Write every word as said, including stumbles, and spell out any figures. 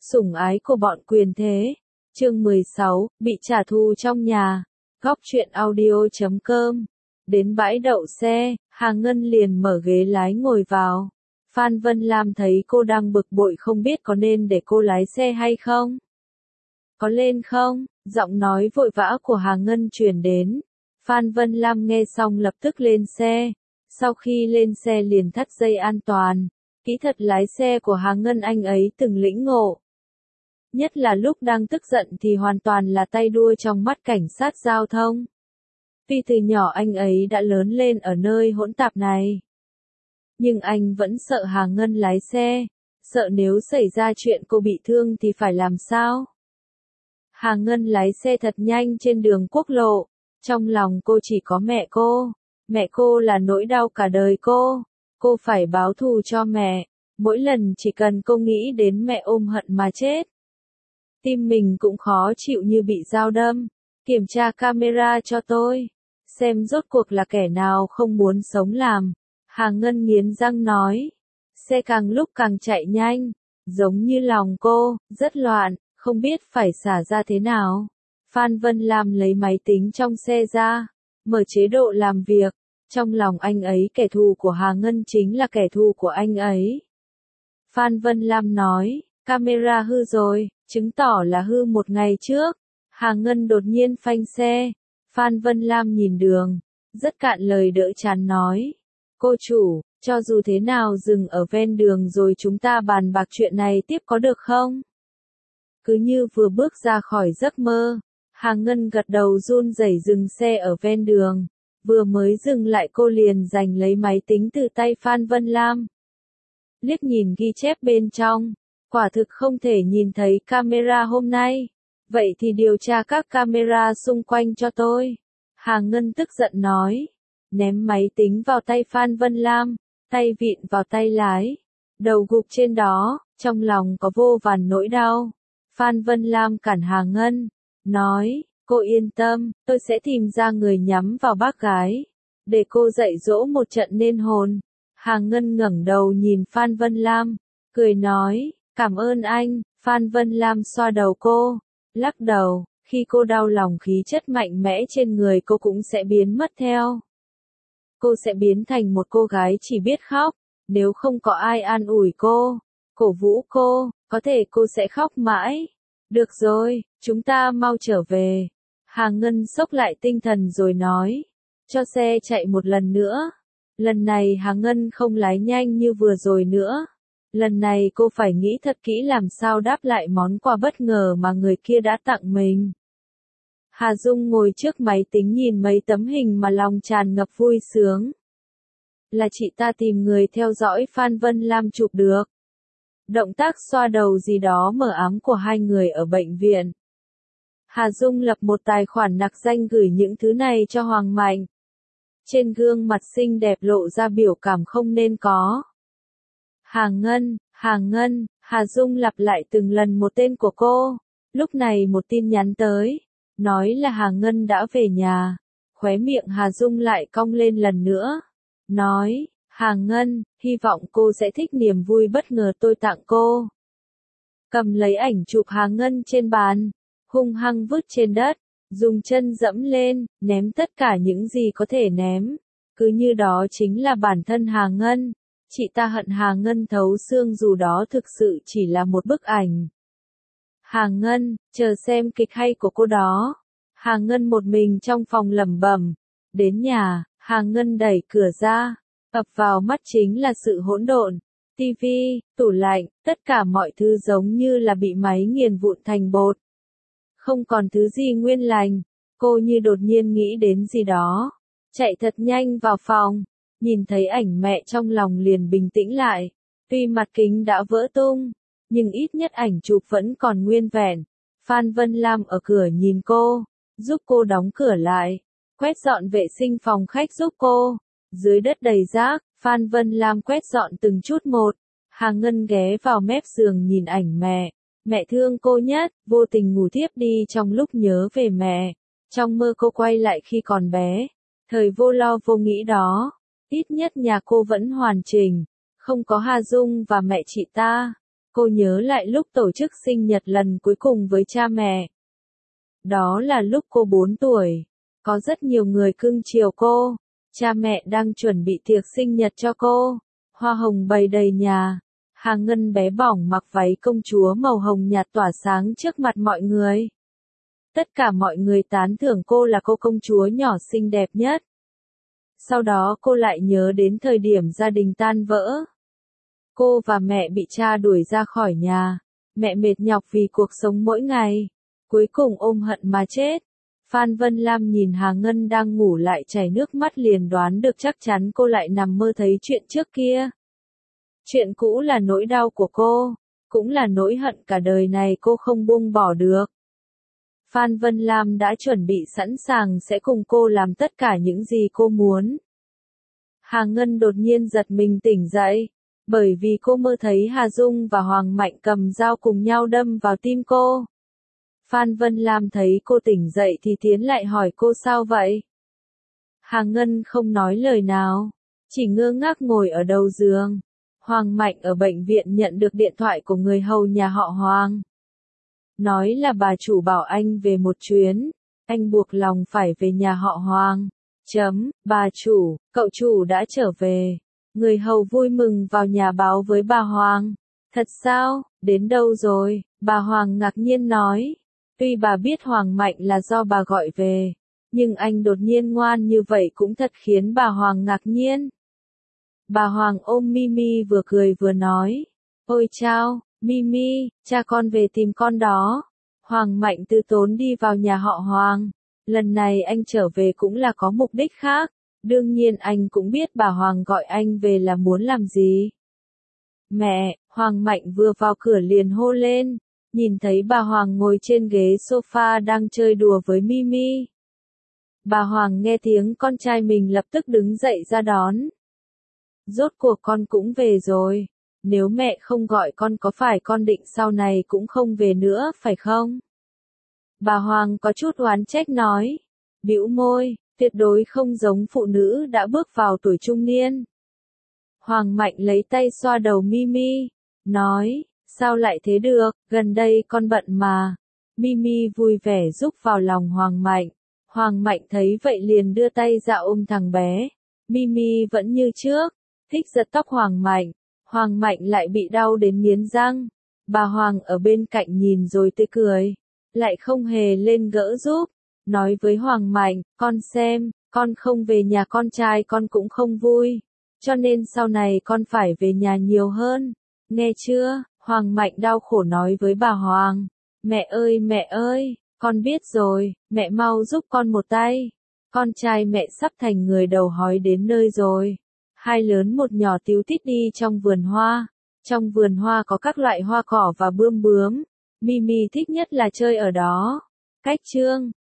Sủng ái của bọn quyền thế. Chương mười sáu, bị trả thù trong nhà. Góc truyện audio chấm com. Đến bãi đậu xe, Hà Ngân liền mở ghế lái ngồi vào. Phan Vân Lam thấy cô đang bực bội không biết có nên để cô lái xe hay không. Có lên không? Giọng nói vội vã của Hà Ngân truyền đến. Phan Vân Lam nghe xong lập tức lên xe. Sau khi lên xe liền thắt dây an toàn. Kỹ thuật lái xe của Hà Ngân anh ấy từng lĩnh ngộ. Nhất là lúc đang tức giận thì hoàn toàn là tay đua trong mắt cảnh sát giao thông. Tuy từ nhỏ anh ấy đã lớn lên ở nơi hỗn tạp này. Nhưng anh vẫn sợ Hà Ngân lái xe. Sợ nếu xảy ra chuyện cô bị thương thì phải làm sao? Hà Ngân lái xe thật nhanh trên đường quốc lộ. Trong lòng cô chỉ có mẹ cô. Mẹ cô là nỗi đau cả đời cô. Cô phải báo thù cho mẹ. Mỗi lần chỉ cần cô nghĩ đến mẹ ôm hận mà chết. Tim mình cũng khó chịu như bị dao đâm. Kiểm tra camera cho tôi. Xem rốt cuộc là kẻ nào không muốn sống làm. Hà Ngân nghiến răng nói. Xe càng lúc càng chạy nhanh. Giống như lòng cô, rất loạn, không biết phải xả ra thế nào. Phan Vân Lam lấy máy tính trong xe ra. Mở chế độ làm việc. Trong lòng anh ấy kẻ thù của Hà Ngân chính là kẻ thù của anh ấy. Phan Vân Lam nói. Camera hư rồi, chứng tỏ là hư một ngày trước. Hà Ngân đột nhiên phanh xe. Phan Vân Lam nhìn đường. Rất cạn lời đỡ chán nói. Cô chủ, cho dù thế nào dừng ở ven đường rồi chúng ta bàn bạc chuyện này tiếp có được không? Cứ như vừa bước ra khỏi giấc mơ. Hà Ngân gật đầu run rẩy dừng xe ở ven đường. Vừa mới dừng lại cô liền giành lấy máy tính từ tay Phan Vân Lam. Liếc nhìn ghi chép bên trong. Quả thực không thể nhìn thấy camera hôm nay. Vậy thì điều tra các camera xung quanh cho tôi. Hà Ngân tức giận nói. Ném máy tính vào tay Phan Vân Lam. Tay vịn vào tay lái. Đầu gục trên đó. Trong lòng có vô vàn nỗi đau. Phan Vân Lam cản Hà Ngân. Nói. Cô yên tâm. Tôi sẽ tìm ra người nhắm vào bác gái. Để cô dạy dỗ một trận nên hồn. Hà Ngân ngẩng đầu nhìn Phan Vân Lam. Cười nói. Cảm ơn anh. Phan Vân Lam xoa đầu cô. Lắc đầu. Khi cô đau lòng khí chất mạnh mẽ trên người cô cũng sẽ biến mất theo. Cô sẽ biến thành một cô gái chỉ biết khóc. Nếu không có ai an ủi cô, cổ vũ cô, có thể cô sẽ khóc mãi. Được rồi, chúng ta mau trở về. Hà Ngân xốc lại tinh thần rồi nói. Cho xe chạy một lần nữa. Lần này Hà Ngân không lái nhanh như vừa rồi nữa. Lần này cô phải nghĩ thật kỹ làm sao đáp lại món quà bất ngờ mà người kia đã tặng mình. Hà Dung ngồi trước máy tính nhìn mấy tấm hình mà lòng tràn ngập vui sướng. Là chị ta tìm người theo dõi Phan Vân Lam chụp được. Động tác xoa đầu gì đó mờ ám của hai người ở bệnh viện. Hà Dung lập một tài khoản nặc danh gửi những thứ này cho Hoàng Mạnh. Trên gương mặt xinh đẹp lộ ra biểu cảm không nên có. Hà Ngân, Hà Ngân, Hà Dung lặp lại từng lần một tên của cô. Lúc này một tin nhắn tới. Nói là Hà Ngân đã về nhà. Khóe miệng Hà Dung lại cong lên lần nữa. Nói, Hà Ngân, hy vọng cô sẽ thích niềm vui bất ngờ tôi tặng cô. Cầm lấy ảnh chụp Hà Ngân trên bàn. Hung hăng vứt trên đất. Dùng chân dẫm lên, ném tất cả những gì có thể ném. Cứ như đó chính là bản thân Hà Ngân. Chị ta hận Hà Ngân thấu xương dù đó thực sự chỉ là một bức ảnh. Hà Ngân, chờ xem kịch hay của cô đó. Hà Ngân một mình trong phòng lẩm bẩm. Đến nhà, Hà Ngân đẩy cửa ra. Ập vào mắt chính là sự hỗn độn. Tivi, tủ lạnh, tất cả mọi thứ giống như là bị máy nghiền vụn thành bột. Không còn thứ gì nguyên lành. Cô như đột nhiên nghĩ đến gì đó. Chạy thật nhanh vào phòng. Nhìn thấy ảnh mẹ trong lòng liền bình tĩnh lại. Tuy mặt kính đã vỡ tung, nhưng ít nhất ảnh chụp vẫn còn nguyên vẹn. Phan Vân Lam ở cửa nhìn cô, giúp cô đóng cửa lại, quét dọn vệ sinh phòng khách giúp cô. Dưới đất đầy rác, Phan Vân Lam quét dọn từng chút một. Hà Ngân ghé vào mép giường nhìn ảnh mẹ. Mẹ thương cô nhất, vô tình ngủ thiếp đi trong lúc nhớ về mẹ. Trong mơ cô quay lại khi còn bé. Thời vô lo vô nghĩ đó. Ít nhất nhà cô vẫn hoàn chỉnh, không có Hà Dung và mẹ chị ta. Cô nhớ lại lúc tổ chức sinh nhật lần cuối cùng với cha mẹ. Đó là lúc cô bốn tuổi. Có rất nhiều người cưng chiều cô. Cha mẹ đang chuẩn bị tiệc sinh nhật cho cô. Hoa hồng bày đầy nhà. Hà Ngân bé bỏng mặc váy công chúa màu hồng nhạt tỏa sáng trước mặt mọi người. Tất cả mọi người tán thưởng cô là cô công chúa nhỏ xinh đẹp nhất. Sau đó cô lại nhớ đến thời điểm gia đình tan vỡ. Cô và mẹ bị cha đuổi ra khỏi nhà. Mẹ mệt nhọc vì cuộc sống mỗi ngày. Cuối cùng ôm hận mà chết. Phan Vân Lam nhìn Hà Ngân đang ngủ lại chảy nước mắt liền đoán được chắc chắn cô lại nằm mơ thấy chuyện trước kia. Chuyện cũ là nỗi đau của cô, cũng là nỗi hận cả đời này cô không buông bỏ được. Phan Vân Lam đã chuẩn bị sẵn sàng sẽ cùng cô làm tất cả những gì cô muốn. Hà Ngân đột nhiên giật mình tỉnh dậy, bởi vì cô mơ thấy Hà Dung và Hoàng Mạnh cầm dao cùng nhau đâm vào tim cô. Phan Vân Lam thấy cô tỉnh dậy thì tiến lại hỏi cô sao vậy? Hà Ngân không nói lời nào, chỉ ngơ ngác ngồi ở đầu giường. Hoàng Mạnh ở bệnh viện nhận được điện thoại của người hầu nhà họ Hoàng. Nói là bà chủ bảo anh về một chuyến, anh buộc lòng phải về nhà họ Hoàng. Chấm, bà chủ, cậu chủ đã trở về. Người hầu vui mừng vào nhà báo với bà Hoàng. Thật sao, đến đâu rồi? Bà Hoàng ngạc nhiên nói. Tuy bà biết Hoàng Mạnh là do bà gọi về, nhưng anh đột nhiên ngoan như vậy cũng thật khiến bà Hoàng ngạc nhiên. Bà Hoàng ôm Mimi vừa cười vừa nói. Ôi chao, Mimi, cha con về tìm con đó. Hoàng Mạnh từ tốn đi vào nhà họ Hoàng. Lần này anh trở về cũng là có mục đích khác. Đương nhiên anh cũng biết bà Hoàng gọi anh về là muốn làm gì. Mẹ, Hoàng Mạnh vừa vào cửa liền hô lên. Nhìn thấy bà Hoàng ngồi trên ghế sofa đang chơi đùa với Mimi. Bà Hoàng nghe tiếng con trai mình lập tức đứng dậy ra đón. Rốt cuộc con cũng về rồi. Nếu mẹ không gọi con có phải con định sau này cũng không về nữa phải không? Bà Hoàng có chút oán trách nói. Bĩu môi, tuyệt đối không giống phụ nữ đã bước vào tuổi trung niên. Hoàng Mạnh lấy tay xoa đầu Mimi. Nói, sao lại thế được, gần đây con bận mà. Mimi vui vẻ giúp vào lòng Hoàng Mạnh. Hoàng Mạnh thấy vậy liền đưa tay ra ôm thằng bé. Mimi vẫn như trước, thích giật tóc Hoàng Mạnh. Hoàng Mạnh lại bị đau đến nghiến răng. Bà Hoàng ở bên cạnh nhìn rồi tươi cười. Lại không hề lên gỡ giúp. Nói với Hoàng Mạnh, con xem, con không về nhà con trai con cũng không vui. Cho nên sau này con phải về nhà nhiều hơn. Nghe chưa? Hoàng Mạnh đau khổ nói với bà Hoàng. Mẹ ơi mẹ ơi, con biết rồi, mẹ mau giúp con một tay. Con trai mẹ sắp thành người đầu hói đến nơi rồi. Hai lớn một nhỏ tíu tít đi trong vườn hoa. Trong vườn hoa có các loại hoa cỏ và bươm bướm. Mimi thích nhất là chơi ở đó. Cách chương